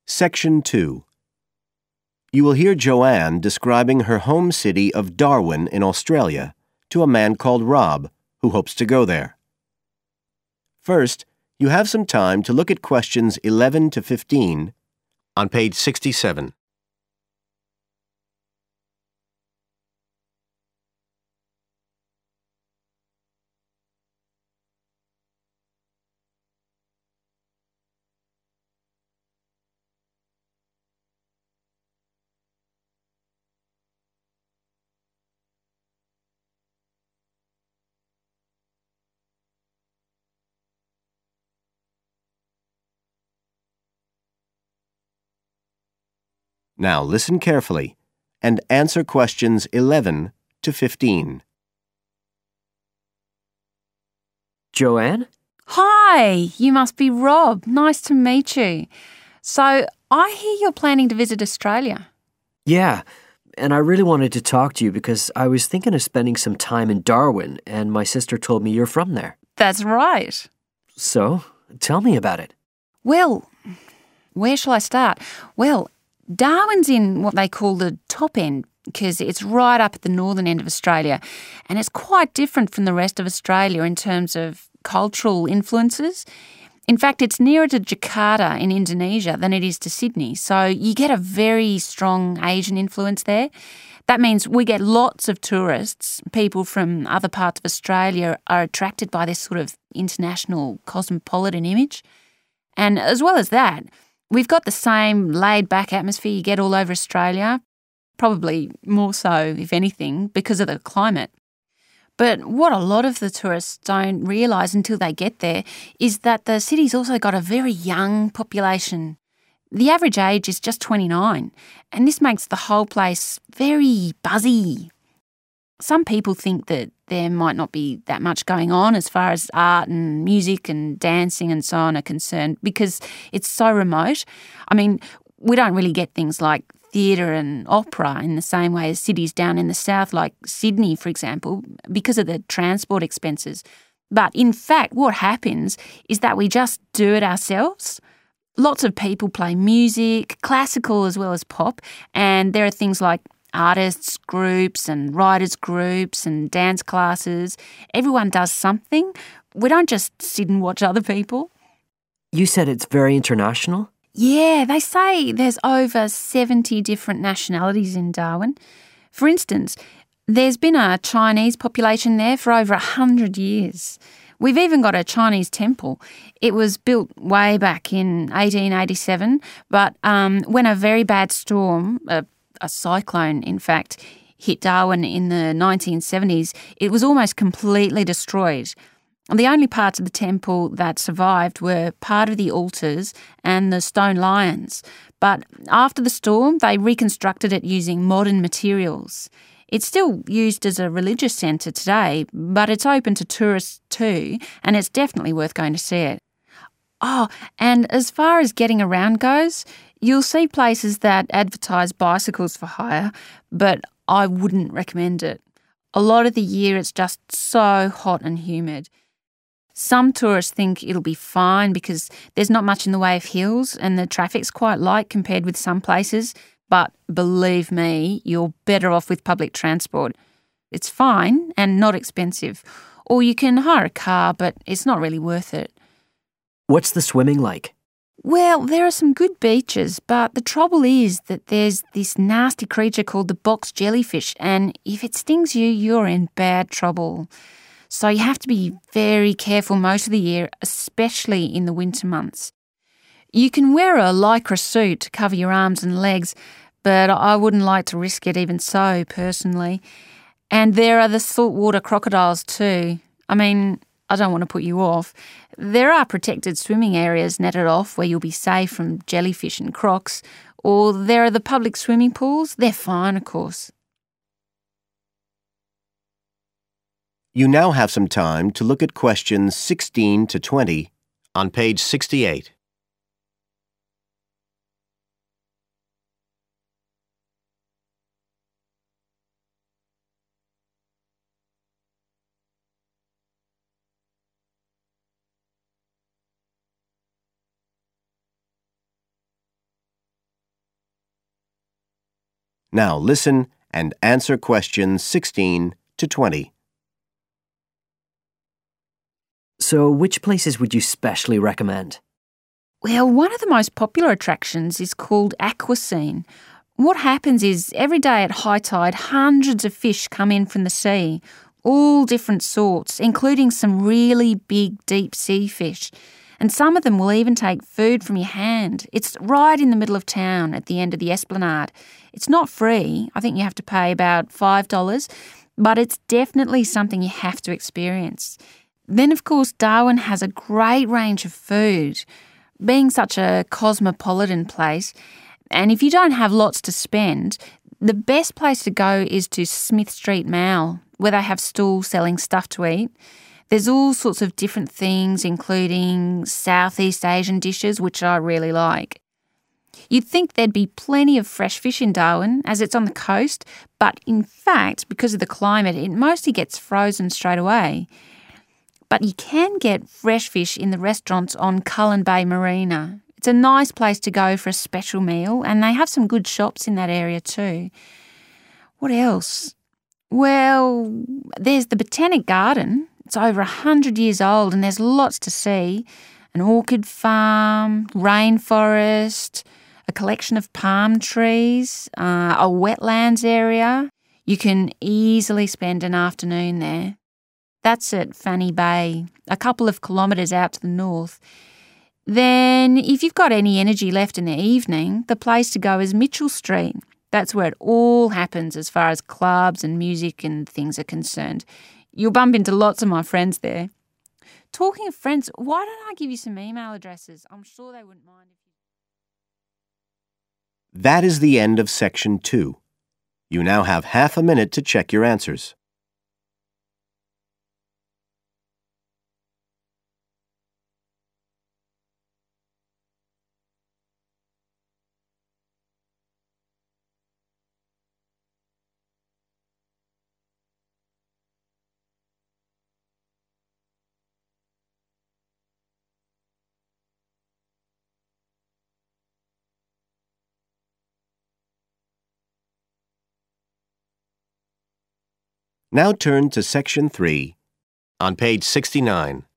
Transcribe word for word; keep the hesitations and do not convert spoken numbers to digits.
Section two. You will hear Joanne describing her home city of Darwin in Australia to a man called Rob, who hopes to go there. First, you have some time to look at questions eleven to fifteen on page sixty-seven. Now listen carefully and answer questions eleven to fifteen. Joanne? Hi, you must be Rob. Nice to meet you. So, I hear you're planning to visit Australia. Yeah, and I really wanted to talk to you because I was thinking of spending some time in Darwin, and my sister told me you're from there. That's right. So, tell me about it. Well, where shall I start? Well, Darwin's in what they call the top end because it's right up at the northern end of Australia, and it's quite different from the rest of Australia in terms of cultural influences. In fact, it's nearer to Jakarta in Indonesia than it is to Sydney, so you get a very strong Asian influence there. That means we get lots of tourists. People from other parts of Australia are attracted by this sort of international cosmopolitan image. And as well as that, we've got the same laid-back atmosphere you get all over Australia, probably more so, if anything, because of the climate. But what a lot of the tourists don't realise until they get there is that the city's also got a very young population. The average age is just twenty-nine, and this makes the whole place very buzzy. Some people think that there might not be that much going on as far as art and music and dancing and so on are concerned because it's so remote. I mean, we don't really get things like theatre and opera in the same way as cities down in the south, like Sydney, for example, because of the transport expenses. But in fact, what happens is that we just do it ourselves. Lots of people play music, classical as well as pop, and there are things like artists groups and writers groups and dance classes. Everyone does something. We don't just sit and watch other people. You said it's very international? Yeah, they say there's over seventy different nationalities in Darwin. For instance, there's been a Chinese population there for over a hundred years. We've even got a Chinese temple. It was built way back in eighteen eighty-seven, but um, when a very bad storm, a a cyclone, in fact, hit Darwin in the nineteen seventies, it was almost completely destroyed. The only parts of the temple that survived were part of the altars and the stone lions. But after the storm, they reconstructed it using modern materials. It's still used as a religious centre today, but it's open to tourists too, and it's definitely worth going to see it. Oh, and as far as getting around goes, you'll see places that advertise bicycles for hire, but I wouldn't recommend it. A lot of the year it's just so hot and humid. Some tourists think it'll be fine because there's not much in the way of hills and the traffic's quite light compared with some places, but believe me, you're better off with public transport. It's fine and not expensive. Or you can hire a car, but it's not really worth it. What's the swimming like? Well, there are some good beaches, but the trouble is that there's this nasty creature called the box jellyfish, and if it stings you, you're in bad trouble. So you have to be very careful most of the year, especially in the winter months. You can wear a lycra suit to cover your arms and legs, but I wouldn't like to risk it even so, personally. And there are the saltwater crocodiles too. I mean, I don't want to put you off. There are protected swimming areas netted off where you'll be safe from jellyfish and crocs, or there are the public swimming pools. They're fine, of course. You now have some time to look at questions sixteen to twenty on page sixty-eight. Now listen and answer questions sixteen to twenty. So, which places would you specially recommend? Well, one of the most popular attractions is called Aquascene. What happens is every day at high tide, hundreds of fish come in from the sea, all different sorts, including some really big deep sea fish. And some of them will even take food from your hand. It's right in the middle of town at the end of the esplanade. It's not free. I think you have to pay about five dollars, but it's definitely something you have to experience. Then, of course, Darwin has a great range of food. Being such a cosmopolitan place, and if you don't have lots to spend, the best place to go is to Smith Street Mall, where they have stalls selling stuff to eat. There's all sorts of different things, including Southeast Asian dishes, which I really like. You'd think there'd be plenty of fresh fish in Darwin, as it's on the coast, but in fact, because of the climate, it mostly gets frozen straight away. But you can get fresh fish in the restaurants on Cullen Bay Marina. It's a nice place to go for a special meal, and they have some good shops in that area too. What else? Well, there's the Botanic Garden. It's over a hundred years old and there's lots to see. An orchid farm, rainforest, a collection of palm trees, uh, a wetlands area. You can easily spend an afternoon there. That's at Fanny Bay, a couple of kilometres out to the north. Then, if you've got any energy left in the evening, the place to go is Mitchell Street. That's where it all happens as far as clubs and music and things are concerned. You'll bump into lots of my friends there. Talking of friends, why don't I give you some email addresses? I'm sure they wouldn't mind if you... That is the end of section two. You now have half a minute to check your answers. Now turn to section three on page sixty-nine.